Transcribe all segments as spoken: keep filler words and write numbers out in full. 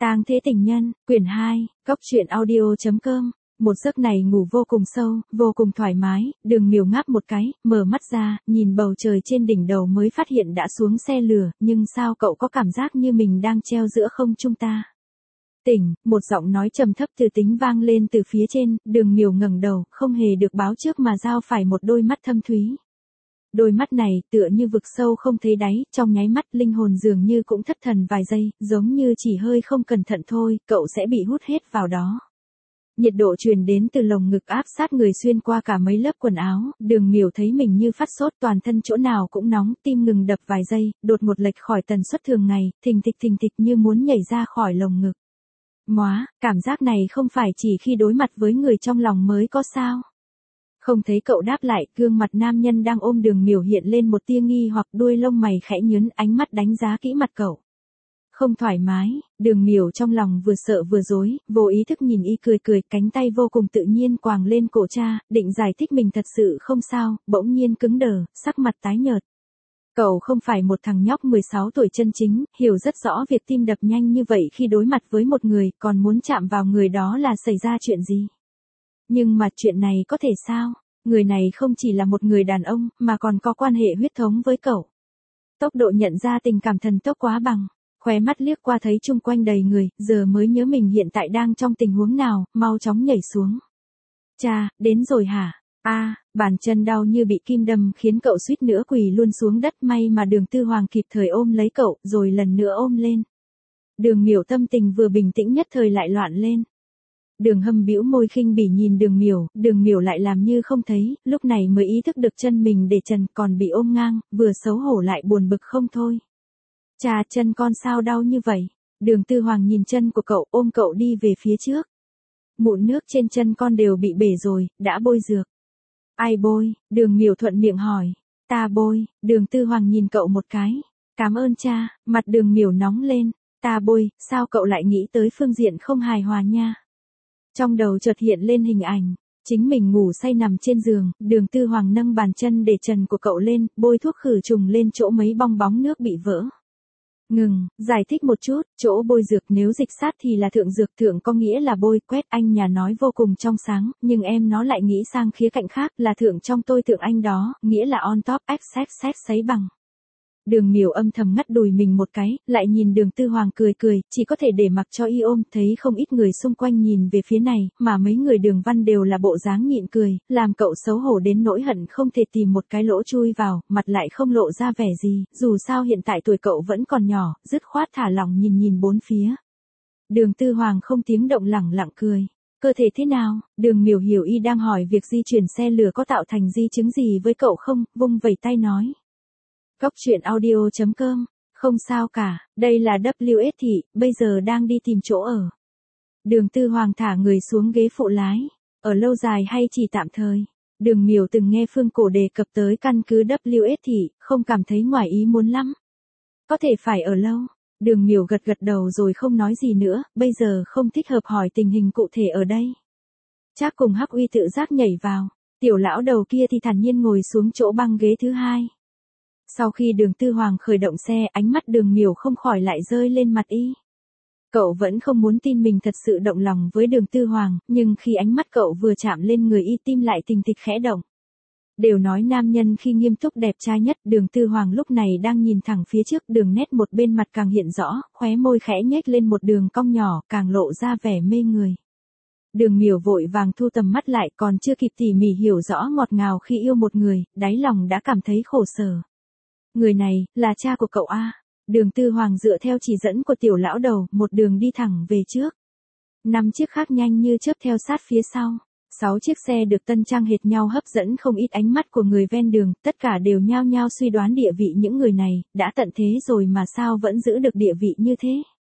Tang Thế Tình Nhân, quyển hai, cốc truyện audio chấm com. Một giấc này ngủ vô cùng sâu, vô cùng thoải mái, Đường Miểu ngáp một cái, mở mắt ra, nhìn bầu trời trên đỉnh đầu mới phát hiện đã xuống xe lửa, nhưng sao cậu có cảm giác như mình đang treo giữa không trung ta? Tỉnh, một giọng nói trầm thấp từ tính vang lên từ phía trên, Đường Miểu ngẩng đầu, không hề được báo trước mà giao phải một đôi mắt thâm thúy. Đôi mắt này tựa như vực sâu không thấy đáy, trong nháy mắt linh hồn dường như cũng thất thần vài giây, giống như chỉ hơi không cẩn thận thôi, cậu sẽ bị hút hết vào đó. Nhiệt độ truyền đến từ lồng ngực áp sát người xuyên qua cả mấy lớp quần áo, Đường Miểu thấy mình như phát sốt, toàn thân chỗ nào cũng nóng, tim ngừng đập vài giây, đột một lệch khỏi tần suất thường ngày, thình thịch thình thịch như muốn nhảy ra khỏi lồng ngực. Móa, cảm giác này không phải chỉ khi đối mặt với người trong lòng mới có sao? Không thấy cậu đáp lại, gương mặt nam nhân đang ôm Đường Miểu hiện lên một tia nghi hoặc, đuôi lông mày khẽ nhướng, ánh mắt đánh giá kỹ mặt cậu. Không thoải mái, Đường Miểu trong lòng vừa sợ vừa dối, vô ý thức nhìn y cười cười, cánh tay vô cùng tự nhiên quàng lên cổ cha, định giải thích mình thật sự không sao, bỗng nhiên cứng đờ, sắc mặt tái nhợt. Cậu không phải một thằng nhóc mười sáu tuổi chân chính, hiểu rất rõ việc tim đập nhanh như vậy khi đối mặt với một người, còn muốn chạm vào người đó là xảy ra chuyện gì. Nhưng mà chuyện này có thể sao? Người này không chỉ là một người đàn ông, mà còn có quan hệ huyết thống với cậu. Tốc độ nhận ra tình cảm thần tốc quá bằng. Khóe mắt liếc qua thấy chung quanh đầy người, giờ mới nhớ mình hiện tại đang trong tình huống nào, mau chóng nhảy xuống. Cha, đến rồi hả? A, à, bàn chân đau như bị kim đâm khiến cậu suýt nữa quỳ luôn xuống đất, may mà Đường Tư Hoàng kịp thời ôm lấy cậu, rồi lần nữa ôm lên. Đường Miểu tâm tình vừa bình tĩnh nhất thời lại loạn lên. Đường Hâm bĩu môi khinh bỉ nhìn Đường Miểu, Đường Miểu lại làm như không thấy, lúc này mới ý thức được chân mình để trần còn bị ôm ngang, vừa xấu hổ lại buồn bực không thôi. Cha, chân con sao đau như vậy? Đường Tư Hoàng nhìn chân của cậu, ôm cậu đi về phía trước. Mụn nước trên chân con đều bị bể rồi, đã bôi dược. Ai bôi? Đường Miểu thuận miệng hỏi. Ta bôi. Đường Tư Hoàng nhìn cậu một cái. Cảm ơn cha. Mặt Đường Miểu nóng lên. Ta bôi, sao cậu lại nghĩ tới phương diện không hài hòa nha? Trong đầu chợt hiện lên hình ảnh, chính mình ngủ say nằm trên giường, Đường Tư Hoàng nâng bàn chân để trần của cậu lên, bôi thuốc khử trùng lên chỗ mấy bong bóng nước bị vỡ. Ngừng, giải thích một chút, chỗ bôi dược nếu dịch sát thì là thượng dược, thượng có nghĩa là bôi, quét anh nhà nói vô cùng trong sáng, nhưng em nó lại nghĩ sang khía cạnh khác, là thượng trong tôi thượng anh đó, nghĩa là on top, excess, sấy bằng. Đường Miểu âm thầm ngắt đùi mình một cái, lại nhìn Đường Tư Hoàng cười cười, chỉ có thể để mặc cho y ôm, thấy không ít người xung quanh nhìn về phía này, mà mấy người Đường Văn đều là bộ dáng nhịn cười, làm cậu xấu hổ đến nỗi hận không thể tìm một cái lỗ chui vào, mặt lại không lộ ra vẻ gì, dù sao hiện tại tuổi cậu vẫn còn nhỏ, dứt khoát thả lỏng nhìn nhìn bốn phía. Đường Tư Hoàng không tiếng động lẳng lặng cười. Cơ thể thế nào? Đường Miểu hiểu y đang hỏi việc di chuyển xe lửa có tạo thành di chứng gì với cậu không, vung vẩy tay nói. Cốc truyện audio chấm com, không sao cả, đây là W S Thị, bây giờ đang đi tìm chỗ ở. Đường Tư Hoàng thả người xuống ghế phụ lái, ở lâu dài hay chỉ tạm thời. Đường Miểu từng nghe Phương Cổ đề cập tới căn cứ W S Thị, không cảm thấy ngoài ý muốn lắm. Có thể phải ở lâu. Đường Miểu gật gật đầu rồi không nói gì nữa, bây giờ không thích hợp hỏi tình hình cụ thể ở đây. Trác cùng Hắc Uy tự giác nhảy vào, tiểu lão đầu kia thì thản nhiên ngồi xuống chỗ băng ghế thứ hai. Sau khi Đường Tư Hoàng khởi động xe, ánh mắt Đường Miểu không khỏi lại rơi lên mặt y. Cậu vẫn không muốn tin mình thật sự động lòng với Đường Tư Hoàng, nhưng khi ánh mắt cậu vừa chạm lên người y, tim lại tình thịch khẽ động. Đều nói nam nhân khi nghiêm túc đẹp trai nhất, Đường Tư Hoàng lúc này đang nhìn thẳng phía trước, đường nét một bên mặt càng hiện rõ, khóe môi khẽ nhếch lên một đường cong nhỏ, càng lộ ra vẻ mê người. Đường Miểu vội vàng thu tầm mắt lại, còn chưa kịp tỉ mỉ hiểu rõ ngọt ngào khi yêu một người, đáy lòng đã cảm thấy khổ sở. Người này, là cha của cậu a? Đường Tư Hoàng dựa theo chỉ dẫn của tiểu lão đầu, một đường đi thẳng về trước. Năm chiếc khác nhanh như chớp theo sát phía sau. Sáu chiếc xe được tân trang hệt nhau hấp dẫn không ít ánh mắt của người ven đường, tất cả đều nhao nhao suy đoán địa vị những người này, đã tận thế rồi mà sao vẫn giữ được địa vị như thế.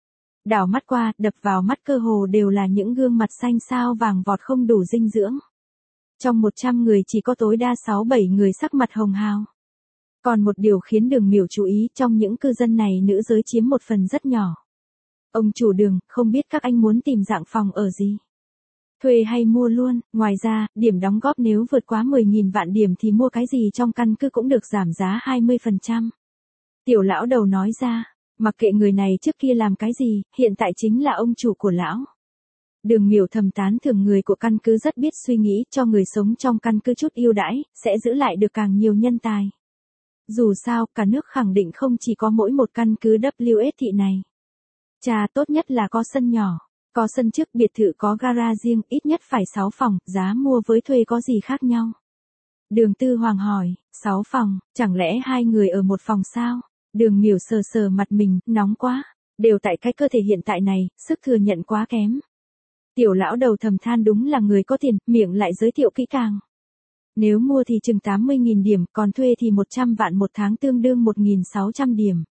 Đảo mắt qua, đập vào mắt cơ hồ đều là những gương mặt xanh xao vàng vọt không đủ dinh dưỡng. Trong một trăm người chỉ có tối đa sáu bảy người sắc mặt hồng hào. Còn một điều khiến Đường Miểu chú ý, trong những cư dân này nữ giới chiếm một phần rất nhỏ. Ông chủ Đường, không biết các anh muốn tìm dạng phòng ở gì? Thuê hay mua luôn, ngoài ra, điểm đóng góp nếu vượt quá mười nghìn vạn điểm thì mua cái gì trong căn cứ cũng được giảm giá hai mươi phần trăm. Tiểu lão đầu nói ra, Mặc kệ người này trước kia làm cái gì, hiện tại chính là ông chủ của lão. Đường Miểu thầm tán thưởng người của căn cứ rất biết suy nghĩ, cho người sống trong căn cứ chút ưu đãi, sẽ giữ lại được càng nhiều nhân tài. Dù sao, cả nước khẳng định không chỉ có mỗi một căn cứ W S thị này. Chà, tốt nhất là có sân nhỏ, có sân trước biệt thự có gara riêng, ít nhất phải sáu phòng, giá mua với thuê có gì khác nhau? Đường Tư Hoàng hỏi, sáu phòng, chẳng lẽ hai người ở một phòng sao? Đường Miểu sờ sờ mặt mình, nóng quá, đều tại cái cơ thể hiện tại này, sức thừa nhận quá kém. Tiểu lão đầu thầm than đúng là người có tiền, miệng lại giới thiệu kỹ càng. Nếu mua thì chừng tám mươi nghìn điểm, còn thuê thì một trăm vạn một tháng tương đương một nghìn sáu trăm điểm.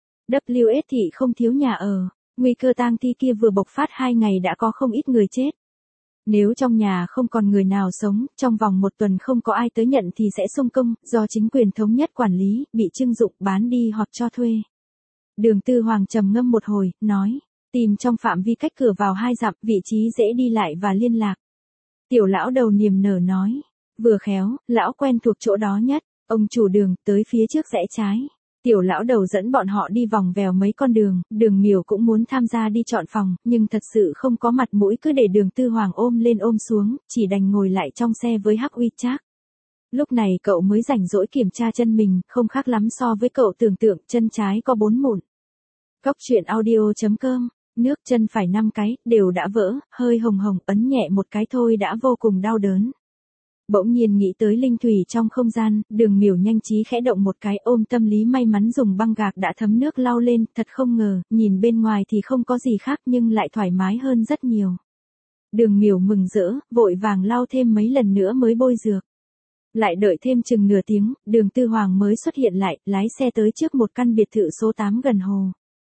W S thị không thiếu nhà ở, nguy cơ tang thi kia vừa bộc phát hai ngày đã có không ít người chết. Nếu trong nhà không còn người nào sống, trong vòng một tuần không có ai tới nhận thì sẽ xung công, do chính quyền thống nhất quản lý, bị trưng dụng bán đi hoặc cho thuê. Đường Tư Hoàng trầm ngâm một hồi, nói, tìm trong phạm vi cách cửa vào hai dặm, vị trí dễ đi lại và liên lạc. Tiểu lão đầu niềm nở nói, vừa khéo, lão quen thuộc chỗ đó nhất, ông chủ Đường, tới phía trước rẽ trái. Tiểu lão đầu dẫn bọn họ đi vòng vèo mấy con đường, Đường Miểu cũng muốn tham gia đi chọn phòng, nhưng thật sự không có mặt mũi cứ để Đường Tư Hoàng ôm lên ôm xuống, chỉ đành ngồi lại trong xe với Hắc Uy Trác. Lúc này cậu mới rảnh rỗi kiểm tra chân mình, không khác lắm so với cậu tưởng tượng, chân trái có bốn mụn. Cóc truyện audio chấm com, nước chân phải năm cái, đều đã vỡ, hơi hồng hồng, ấn nhẹ một cái thôi đã vô cùng đau đớn. Bỗng nhiên nghĩ tới linh thủy trong không gian, Đường Miểu nhanh trí khẽ động một cái, ôm tâm lý may mắn dùng băng gạc đã thấm nước lau lên, thật không ngờ, nhìn bên ngoài thì không có gì khác nhưng lại thoải mái hơn rất nhiều. Đường Miểu mừng rỡ, vội vàng lau thêm mấy lần nữa mới bôi dược. Lại đợi thêm chừng nửa tiếng, Đường Tư Hoàng mới xuất hiện lại, lái xe tới trước một căn biệt thự số tám gần hồ.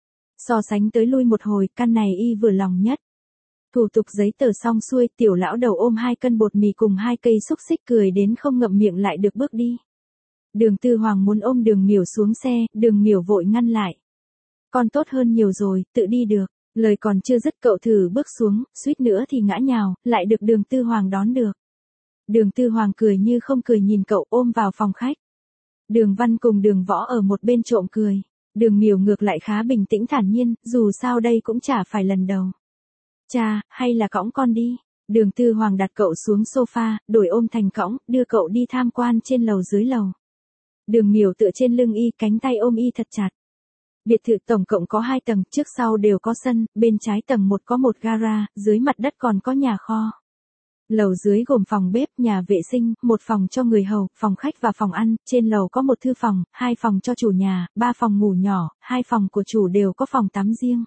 So sánh tới lui một hồi, căn này y vừa lòng nhất. Thủ tục giấy tờ xong xuôi, tiểu lão đầu ôm hai cân bột mì cùng hai cây xúc xích cười đến không ngậm miệng lại được bước đi. Đường Tư Hoàng muốn ôm Đường Miểu xuống xe, Đường Miểu vội ngăn lại. Con tốt hơn nhiều rồi, tự đi được. Lời còn chưa dứt cậu thử bước xuống, suýt nữa thì ngã nhào, lại được Đường Tư Hoàng đón được. Đường Tư Hoàng cười như không cười nhìn cậu ôm vào phòng khách. Đường Văn cùng Đường Võ ở một bên trộm cười. Đường Miểu ngược lại khá bình tĩnh thản nhiên, dù sao đây cũng chả phải lần đầu. Cha, hay là cõng con đi. Đường Tư Hoàng đặt cậu xuống sofa, đổi ôm thành cõng, đưa cậu đi tham quan trên lầu dưới lầu. Đường Miểu tựa trên lưng y, cánh tay ôm y thật chặt. Biệt thự tổng cộng có hai tầng, trước sau đều có sân, bên trái tầng một có một gara, dưới mặt đất còn có nhà kho. Lầu dưới gồm phòng bếp, nhà vệ sinh, một phòng cho người hầu, phòng khách và phòng ăn, trên lầu có một thư phòng, hai phòng cho chủ nhà, ba phòng ngủ nhỏ, hai phòng của chủ đều có phòng tắm riêng.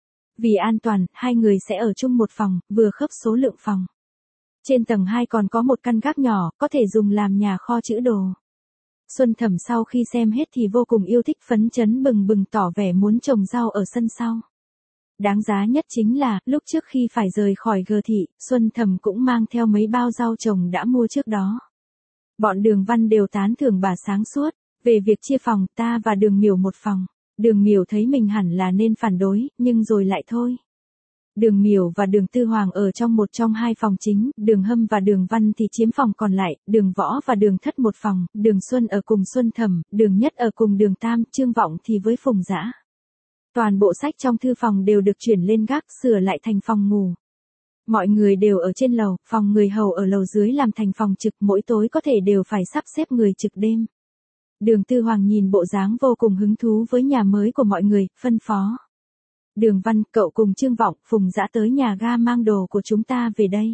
Vì an toàn, hai người sẽ ở chung một phòng, vừa khớp số lượng phòng. Trên tầng hai còn có một căn gác nhỏ, có thể dùng làm nhà kho trữ đồ. Xuân Thẩm sau khi xem hết thì vô cùng yêu thích, phấn chấn bừng bừng tỏ vẻ muốn trồng rau ở sân sau. Đáng giá nhất chính là, lúc trước khi phải rời khỏi G thị, Xuân Thẩm cũng mang theo mấy bao rau trồng đã mua trước đó. Bọn Đường Văn đều tán thưởng bà sáng suốt, về việc chia phòng, ta và Đường Miểu một phòng. Đường Miểu thấy mình hẳn là nên phản đối, nhưng rồi lại thôi. Đường Miểu và Đường Tư Hoàng ở trong một trong hai phòng chính, Đường Hâm và Đường Văn thì chiếm phòng còn lại, Đường Võ và Đường Thất một phòng, Đường Xuân ở cùng Xuân Thẩm, Đường Nhất ở cùng Đường Tam, Trương Vọng thì với Phùng Dã. Toàn bộ sách trong thư phòng đều được chuyển lên gác, sửa lại thành phòng ngủ. Mọi người đều ở trên lầu, phòng người hầu ở lầu dưới làm thành phòng trực, mỗi tối có thể đều phải sắp xếp người trực đêm. Đường Tư Hoàng nhìn bộ dáng vô cùng hứng thú với nhà mới của mọi người, phân phó. Đường Văn, cậu cùng Trương Vọng, Phùng Dã tới nhà ga mang đồ của chúng ta về đây.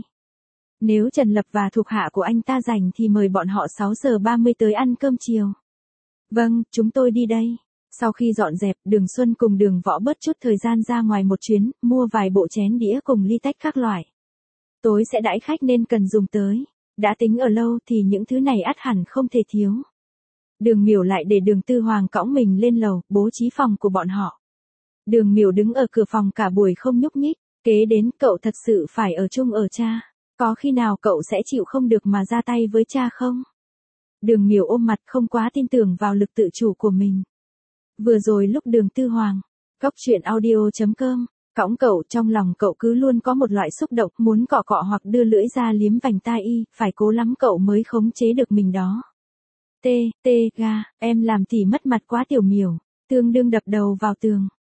Nếu Trần Lập và thuộc hạ của anh ta rảnh thì mời bọn họ sáu giờ ba mươi tới ăn cơm chiều. Vâng, chúng tôi đi đây. Sau khi dọn dẹp, Đường Xuân cùng Đường Võ bớt chút thời gian ra ngoài một chuyến, mua vài bộ chén đĩa cùng ly tách các loại. Tối sẽ đãi khách nên cần dùng tới. Đã tính ở lâu thì những thứ này ắt hẳn không thể thiếu. Đường Miểu lại để Đường Tư Hoàng cõng mình lên lầu, bố trí phòng của bọn họ. Đường Miểu đứng ở cửa phòng cả buổi không nhúc nhích, kế đến cậu thật sự phải ở chung ở cha. Có khi nào cậu sẽ chịu không được mà ra tay với cha không? Đường Miểu ôm mặt không quá tin tưởng vào lực tự chủ của mình. Vừa rồi lúc Đường Tư Hoàng, cóc truyện audio chấm com, cõng cậu trong lòng cậu cứ luôn có một loại xúc động muốn cọ cọ hoặc đưa lưỡi ra liếm vành tai y, phải cố lắm cậu mới khống chế được mình đó. Tê, tê, ga, em làm thì mất mặt quá Tiểu Miểu, tương đương đập đầu vào tường.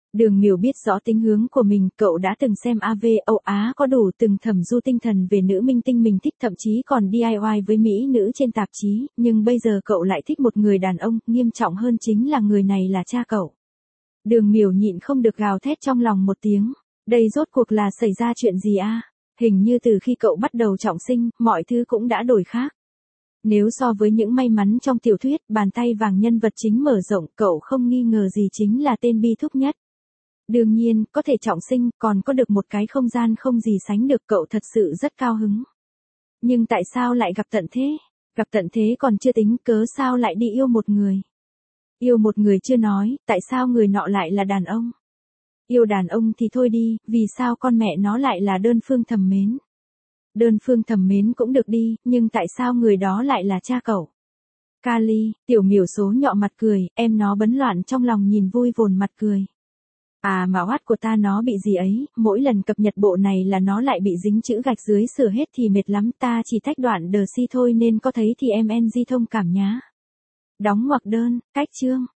Đường Miểu biết rõ tính hướng của mình, cậu đã từng xem a vê Âu Á có đủ, từng thẩm du tinh thần về nữ minh tinh mình thích, thậm chí còn đê i goái với mỹ nữ trên tạp chí, nhưng bây giờ cậu lại thích một người đàn ông, nghiêm trọng hơn chính là người này là cha cậu. Đường Miểu nhịn không được gào thét trong lòng một tiếng, đây rốt cuộc là xảy ra chuyện gì a? Hình như từ khi cậu bắt đầu trọng sinh, mọi thứ cũng đã đổi khác. Nếu so với những may mắn trong tiểu thuyết, bàn tay vàng nhân vật chính mở rộng, cậu không nghi ngờ gì chính là tên bi thúc nhất. Đương nhiên, có thể trọng sinh, còn có được một cái không gian không gì sánh được, cậu thật sự rất cao hứng. Nhưng tại sao lại gặp tận thế? Gặp tận thế còn chưa tính, cớ sao lại đi yêu một người? Yêu một người chưa nói, tại sao người nọ lại là đàn ông? Yêu đàn ông thì thôi đi, vì sao con mẹ nó lại là đơn phương thầm mến? Đơn phương thầm mến cũng được đi, nhưng tại sao người đó lại là cha cậu? Kali, Tiểu Miểu số nhọ mặt cười, em nó bấn loạn trong lòng nhìn vui vồn mặt cười. À mà oát của ta nó bị gì ấy, mỗi lần cập nhật bộ này là nó lại bị dính chữ gạch dưới sửa hết thì mệt lắm, ta chỉ tách đoạn đờ si thôi nên có thấy thì em en gi thông cảm nhá. Đóng ngoặc đơn, cách chương.